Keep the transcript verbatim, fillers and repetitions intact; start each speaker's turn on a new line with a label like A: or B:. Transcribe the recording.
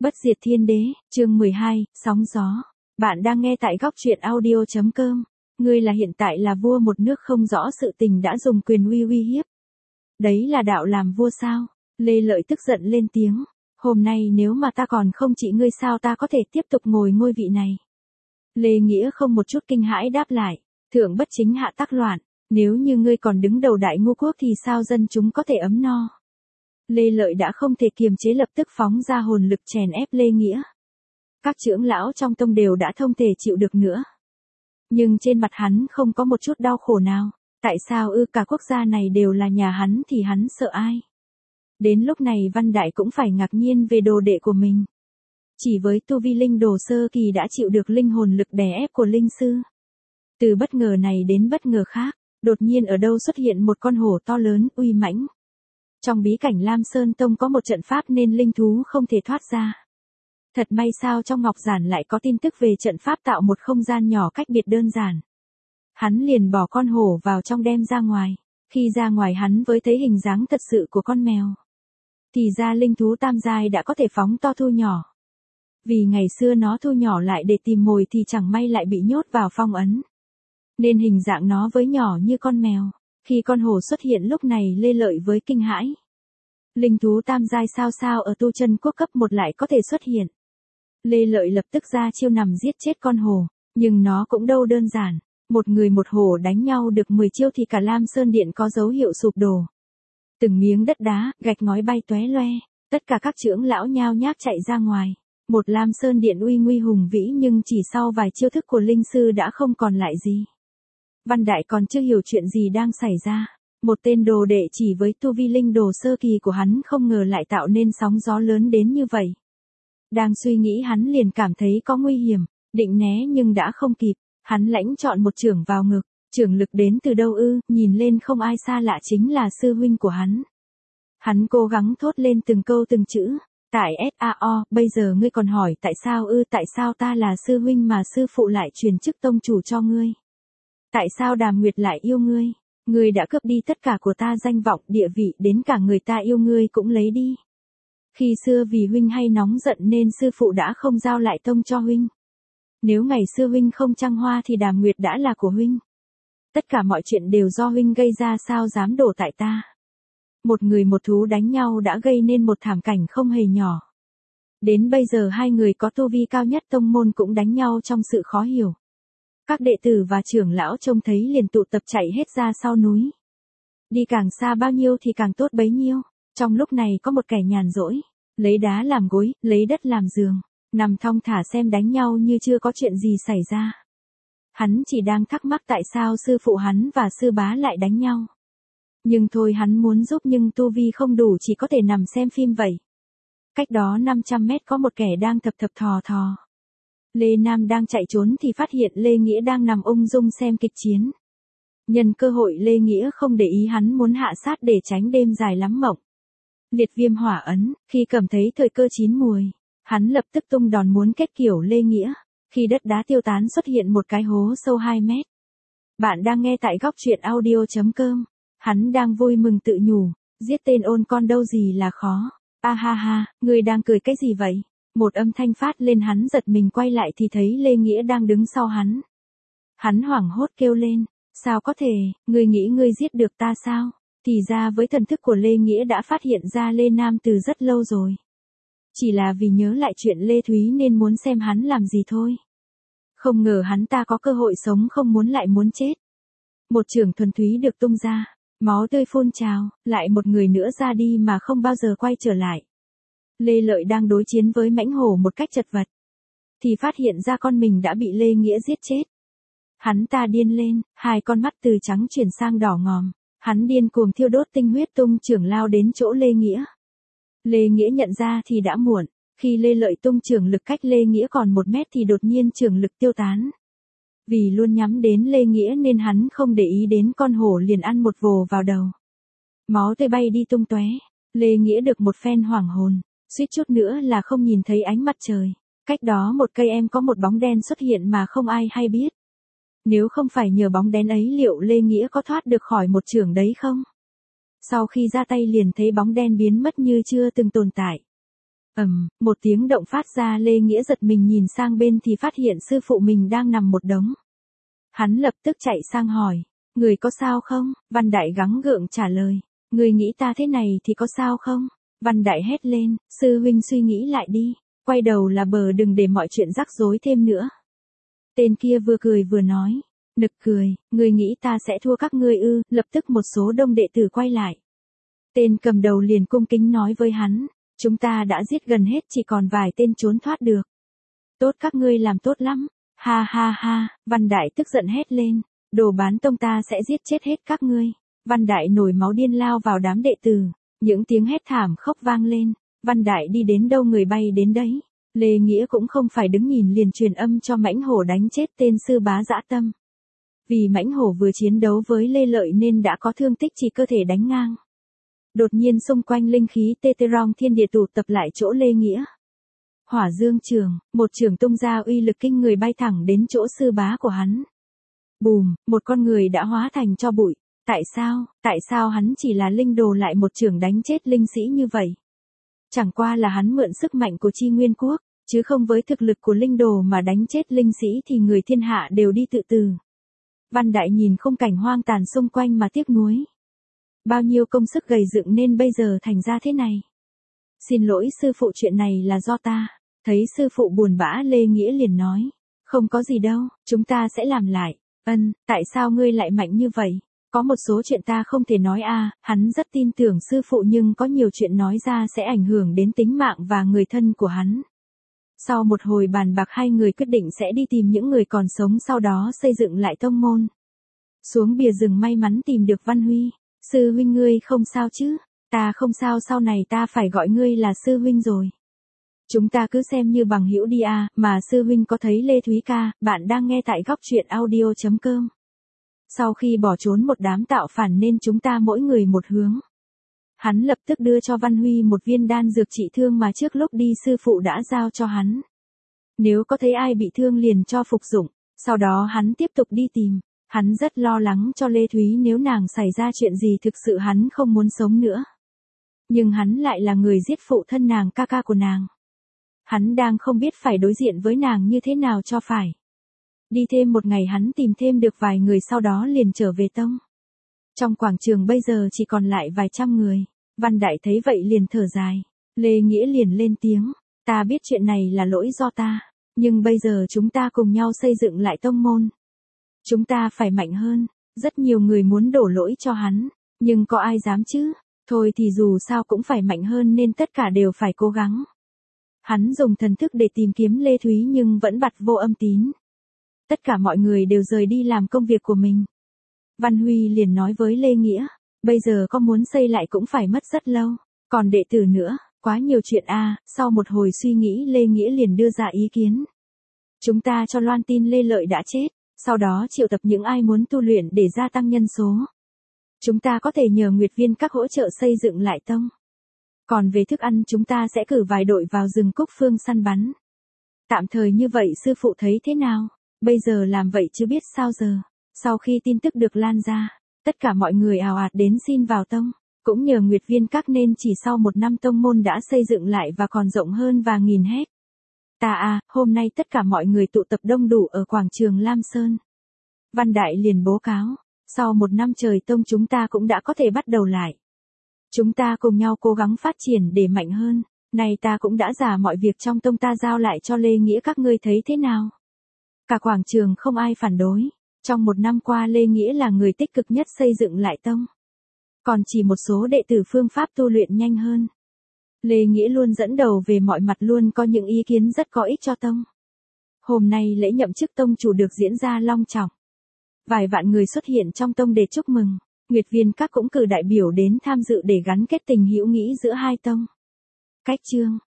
A: Bất diệt thiên đế, chương mười hai, sóng gió. Bạn đang nghe tại góc truyện audio.com. Ngươi là hiện tại là vua một nước không rõ sự tình đã dùng quyền uy uy hiếp. Đấy là đạo làm vua sao? Lê Lợi tức giận lên tiếng. Hôm nay nếu mà ta còn không trị ngươi sao ta có thể tiếp tục ngồi ngôi vị này? Lê Nghĩa không một chút kinh hãi đáp lại. Thượng bất chính hạ tắc loạn. Nếu như ngươi còn đứng đầu đại ngô quốc thì sao dân chúng có thể ấm no? Lê Lợi đã không thể kiềm chế lập tức phóng ra hồn lực chèn ép Lê Nghĩa. Các trưởng lão trong tông đều đã không thể chịu được nữa. Nhưng trên mặt hắn không có một chút đau khổ nào. Tại sao ư cả quốc gia này đều là nhà hắn thì hắn sợ ai? Đến lúc này Văn Đại cũng phải ngạc nhiên về đồ đệ của mình. Chỉ với tu vi linh đồ sơ kỳ đã chịu được linh hồn lực đè ép của linh sư. Từ bất ngờ này đến bất ngờ khác, đột nhiên ở đâu xuất hiện một con hổ to lớn uy mãnh. Trong bí cảnh Lam Sơn Tông có một trận pháp nên linh thú không thể thoát ra. Thật may sao trong ngọc giản lại có tin tức về trận pháp tạo một không gian nhỏ cách biệt đơn giản. Hắn liền bỏ con hổ vào trong đem ra ngoài. Khi ra ngoài hắn với thấy hình dáng thật sự của con mèo. Thì ra linh thú tam giai đã có thể phóng to thu nhỏ. Vì ngày xưa nó thu nhỏ lại để tìm mồi thì chẳng may lại bị nhốt vào phong ấn. Nên hình dạng nó với nhỏ như con mèo. Khi con hổ xuất hiện lúc này Lê Lợi với kinh hãi. Linh thú tam giai sao sao ở tu chân quốc cấp một lại có thể xuất hiện. Lê Lợi lập tức ra chiêu nằm giết chết con hổ. Nhưng nó cũng đâu đơn giản. Một người một hổ đánh nhau được mười chiêu thì cả Lam Sơn Điện có dấu hiệu sụp đổ. Từng miếng đất đá, gạch ngói bay tóe loe. Tất cả các trưởng lão nhao nhác chạy ra ngoài. Một Lam Sơn Điện uy nguy hùng vĩ nhưng chỉ sau vài chiêu thức của linh sư đã không còn lại gì. Văn Đại còn chưa hiểu chuyện gì đang xảy ra. Một tên đồ đệ chỉ với tu vi linh đồ sơ kỳ của hắn không ngờ lại tạo nên sóng gió lớn đến như vậy. Đang suy nghĩ hắn liền cảm thấy có nguy hiểm, định né nhưng đã không kịp. Hắn lãnh chọn một chưởng vào ngực, chưởng lực đến từ đâu ư, nhìn lên không ai xa lạ chính là sư huynh của hắn. Hắn cố gắng thốt lên từng câu từng chữ. Tại sao, bây giờ ngươi còn hỏi tại sao ư, tại sao ta là sư huynh mà sư phụ lại truyền chức tông chủ cho ngươi? Tại sao Đàm Nguyệt lại yêu ngươi? Ngươi đã cướp đi tất cả của ta danh vọng địa vị đến cả người ta yêu ngươi cũng lấy đi. Khi xưa vì huynh hay nóng giận nên sư phụ đã không giao lại tông cho huynh. Nếu ngày xưa huynh không trăng hoa thì Đàm Nguyệt đã là của huynh. Tất cả mọi chuyện đều do huynh gây ra sao dám đổ tại ta. Một người một thú đánh nhau đã gây nên một thảm cảnh không hề nhỏ. Đến bây giờ hai người có tu vi cao nhất tông môn cũng đánh nhau trong sự khó hiểu. Các đệ tử và trưởng lão trông thấy liền tụ tập chạy hết ra sau núi. Đi càng xa bao nhiêu thì càng tốt bấy nhiêu. Trong lúc này có một kẻ nhàn rỗi, lấy đá làm gối, lấy đất làm giường, nằm thong thả xem đánh nhau như chưa có chuyện gì xảy ra. Hắn chỉ đang thắc mắc tại sao sư phụ hắn và sư bá lại đánh nhau. Nhưng thôi hắn muốn giúp nhưng tu vi không đủ chỉ có thể nằm xem phim vậy. Cách đó năm trăm mét có một kẻ đang thập thập thò thò. Lê Nam đang chạy trốn thì phát hiện Lê Nghĩa đang nằm ung dung xem kịch chiến. Nhân cơ hội Lê Nghĩa không để ý hắn muốn hạ sát để tránh đêm dài lắm mộng. Liệt viêm hỏa ấn, khi cảm thấy thời cơ chín mùi, hắn lập tức tung đòn muốn kết kiểu Lê Nghĩa. Khi đất đá tiêu tán xuất hiện một cái hố sâu hai mét. Bạn đang nghe tại góc truyện audio.com. Hắn đang vui mừng tự nhủ, giết tên ôn con đâu gì là khó. A ha ha, ngươi đang cười cái gì vậy? Một âm thanh phát lên hắn giật mình quay lại thì thấy Lê Nghĩa đang đứng sau hắn. Hắn hoảng hốt kêu lên, sao có thể, ngươi nghĩ ngươi giết được ta sao? Thì ra với thần thức của Lê Nghĩa đã phát hiện ra Lê Nam từ rất lâu rồi. Chỉ là vì nhớ lại chuyện Lê Thúy nên muốn xem hắn làm gì thôi. Không ngờ hắn ta có cơ hội sống không muốn lại muốn chết. Một chưởng thuần túy được tung ra, máu tươi phun trào, lại một người nữa ra đi mà không bao giờ quay trở lại. Lê Lợi đang đối chiến với mãnh hổ một cách chật vật. Thì phát hiện ra con mình đã bị Lê Nghĩa giết chết. Hắn ta điên lên, hai con mắt từ trắng chuyển sang đỏ ngòm. Hắn điên cuồng thiêu đốt tinh huyết tung chưởng lao đến chỗ Lê Nghĩa. Lê Nghĩa nhận ra thì đã muộn. Khi Lê Lợi tung chưởng lực cách Lê Nghĩa còn một mét thì đột nhiên chưởng lực tiêu tán. Vì luôn nhắm đến Lê Nghĩa nên hắn không để ý đến con hổ liền ăn một vồ vào đầu. Máu tươi bay đi tung tóe. Lê Nghĩa được một phen hoảng hồn, suýt chút nữa là không nhìn thấy ánh mặt trời. Cách đó một cây em có một bóng đen xuất hiện mà không ai hay biết. Nếu không phải nhờ bóng đen ấy liệu Lê Nghĩa có thoát được khỏi một chưởng đấy không? Sau khi ra tay liền thấy bóng đen biến mất như chưa từng tồn tại. Ầm, một tiếng động phát ra, Lê Nghĩa giật mình nhìn sang bên thì phát hiện sư phụ mình đang nằm một đống. Hắn lập tức chạy sang hỏi, người có sao không? Văn Đại gắng gượng trả lời, người nghĩ ta thế này thì có sao không? Văn Đại hét lên, sư huynh suy nghĩ lại đi, quay đầu là bờ, đừng để mọi chuyện rắc rối thêm nữa. Tên kia vừa cười vừa nói, nực cười, người nghĩ ta sẽ thua các ngươi ư? Lập tức một số đông đệ tử quay lại. Tên cầm đầu liền cung kính nói với hắn, chúng ta đã giết gần hết, chỉ còn vài tên trốn thoát được. Tốt, các ngươi làm tốt lắm. Ha ha ha, Văn Đại tức giận hét lên, đồ bán tông, ta sẽ giết chết hết các ngươi. Văn Đại nổi máu điên lao vào đám đệ tử, những tiếng hét thảm khóc vang lên. Văn Đại đi đến đâu người bay đến đấy. Lê Nghĩa cũng không phải đứng nhìn, liền truyền âm cho Mãnh Hổ đánh chết tên sư bá dã tâm. Vì Mãnh Hổ vừa chiến đấu với Lê Lợi nên đã có thương tích, chỉ cơ thể đánh ngang. Đột nhiên xung quanh linh khí tê tê rong thiên địa tụ tập lại chỗ Lê Nghĩa. Hỏa Dương Trường, một trường tung ra uy lực kinh người, bay thẳng đến chỗ sư bá của hắn. Bùm, một con người đã hóa thành tro bụi. Tại sao, tại sao hắn chỉ là linh đồ lại một trường đánh chết linh sĩ như vậy? Chẳng qua là hắn mượn sức mạnh của Chi Nguyên Quốc, chứ không với thực lực của linh đồ mà đánh chết linh sĩ thì người thiên hạ đều đi tự tử. Văn Đại nhìn khung cảnh hoang tàn xung quanh mà tiếc nuối. Bao nhiêu công sức gầy dựng nên bây giờ thành ra thế này. Xin lỗi sư phụ, chuyện này là do ta. Thấy sư phụ buồn bã, Lê Nghĩa liền nói, không có gì đâu, chúng ta sẽ làm lại. Ân, tại sao ngươi lại mạnh như vậy? Có một số chuyện ta không thể nói a. À, hắn rất tin tưởng sư phụ nhưng có nhiều chuyện nói ra sẽ ảnh hưởng đến tính mạng và người thân của hắn. Sau một hồi bàn bạc, hai người quyết định sẽ đi tìm những người còn sống, sau đó xây dựng lại tông môn. Xuống bìa rừng may mắn tìm được Văn Huy. Sư huynh ngươi không sao chứ? Ta không sao, sau này ta phải gọi ngươi là sư huynh rồi. Chúng ta cứ xem như bằng hữu đi à. Mà sư huynh có thấy Lê Thúy ca? Bạn đang nghe tại góc truyện audio chấm com. Sau khi bỏ trốn một đám tạo phản nên chúng ta mỗi người một hướng. Hắn lập tức đưa cho Văn Huy một viên đan dược trị thương mà trước lúc đi sư phụ đã giao cho hắn. Nếu có thấy ai bị thương liền cho phục dụng. Sau đó hắn tiếp tục đi tìm. Hắn rất lo lắng cho Lê Thúy, nếu nàng xảy ra chuyện gì thực sự hắn không muốn sống nữa. Nhưng hắn lại là người giết phụ thân nàng, ca ca của nàng. Hắn đang không biết phải đối diện với nàng như thế nào cho phải. Đi thêm một ngày hắn tìm thêm được vài người, sau đó liền trở về tông. Trong quảng trường bây giờ chỉ còn lại vài trăm người. Văn Đại thấy vậy liền thở dài. Lê Nghĩa liền lên tiếng, ta biết chuyện này là lỗi do ta. Nhưng bây giờ chúng ta cùng nhau xây dựng lại tông môn. Chúng ta phải mạnh hơn. Rất nhiều người muốn đổ lỗi cho hắn. Nhưng có ai dám chứ? Thôi thì dù sao cũng phải mạnh hơn nên tất cả đều phải cố gắng. Hắn dùng thần thức để tìm kiếm Lê Thúy nhưng vẫn bặt vô âm tín. Tất cả mọi người đều rời đi làm công việc của mình. Văn Huy liền nói với Lê Nghĩa, bây giờ có muốn xây lại cũng phải mất rất lâu. Còn đệ tử nữa, quá nhiều chuyện a. À. Sau một hồi suy nghĩ, Lê Nghĩa liền đưa ra ý kiến. Chúng ta cho loan tin Lê Lợi đã chết, sau đó triệu tập những ai muốn tu luyện để gia tăng nhân số. Chúng ta có thể nhờ Nguyệt Viên các hỗ trợ xây dựng lại tông. Còn về thức ăn chúng ta sẽ cử vài đội vào rừng Cúc Phương săn bắn. Tạm thời như vậy sư phụ thấy thế nào? Bây giờ làm vậy chứ biết sao giờ. Sau khi tin tức được lan ra, tất cả mọi người ào ạt đến xin vào tông. Cũng nhờ Nguyệt Viên các nên chỉ sau một năm tông môn đã xây dựng lại và còn rộng hơn và nghìn héc. Ta à, hôm nay tất cả mọi người tụ tập đông đủ ở quảng trường Lam Sơn. Văn Đại liền bố cáo, sau một năm trời tông chúng ta cũng đã có thể bắt đầu lại. Chúng ta cùng nhau cố gắng phát triển để mạnh hơn. Này ta cũng đã giả mọi việc trong tông ta giao lại cho Lê Nghĩa, các ngươi thấy thế nào? Cả quảng trường không ai phản đối. Trong một năm qua Lê Nghĩa là người tích cực nhất xây dựng lại tông. Còn chỉ một số đệ tử phương pháp tu luyện nhanh hơn. Lê Nghĩa luôn dẫn đầu về mọi mặt, luôn có những ý kiến rất có ích cho tông. Hôm nay lễ nhậm chức tông chủ được diễn ra long trọng. Vài vạn người xuất hiện trong tông để chúc mừng. Nguyệt Viên các cũng cử đại biểu đến tham dự để gắn kết tình hữu nghị giữa hai tông. Cách chương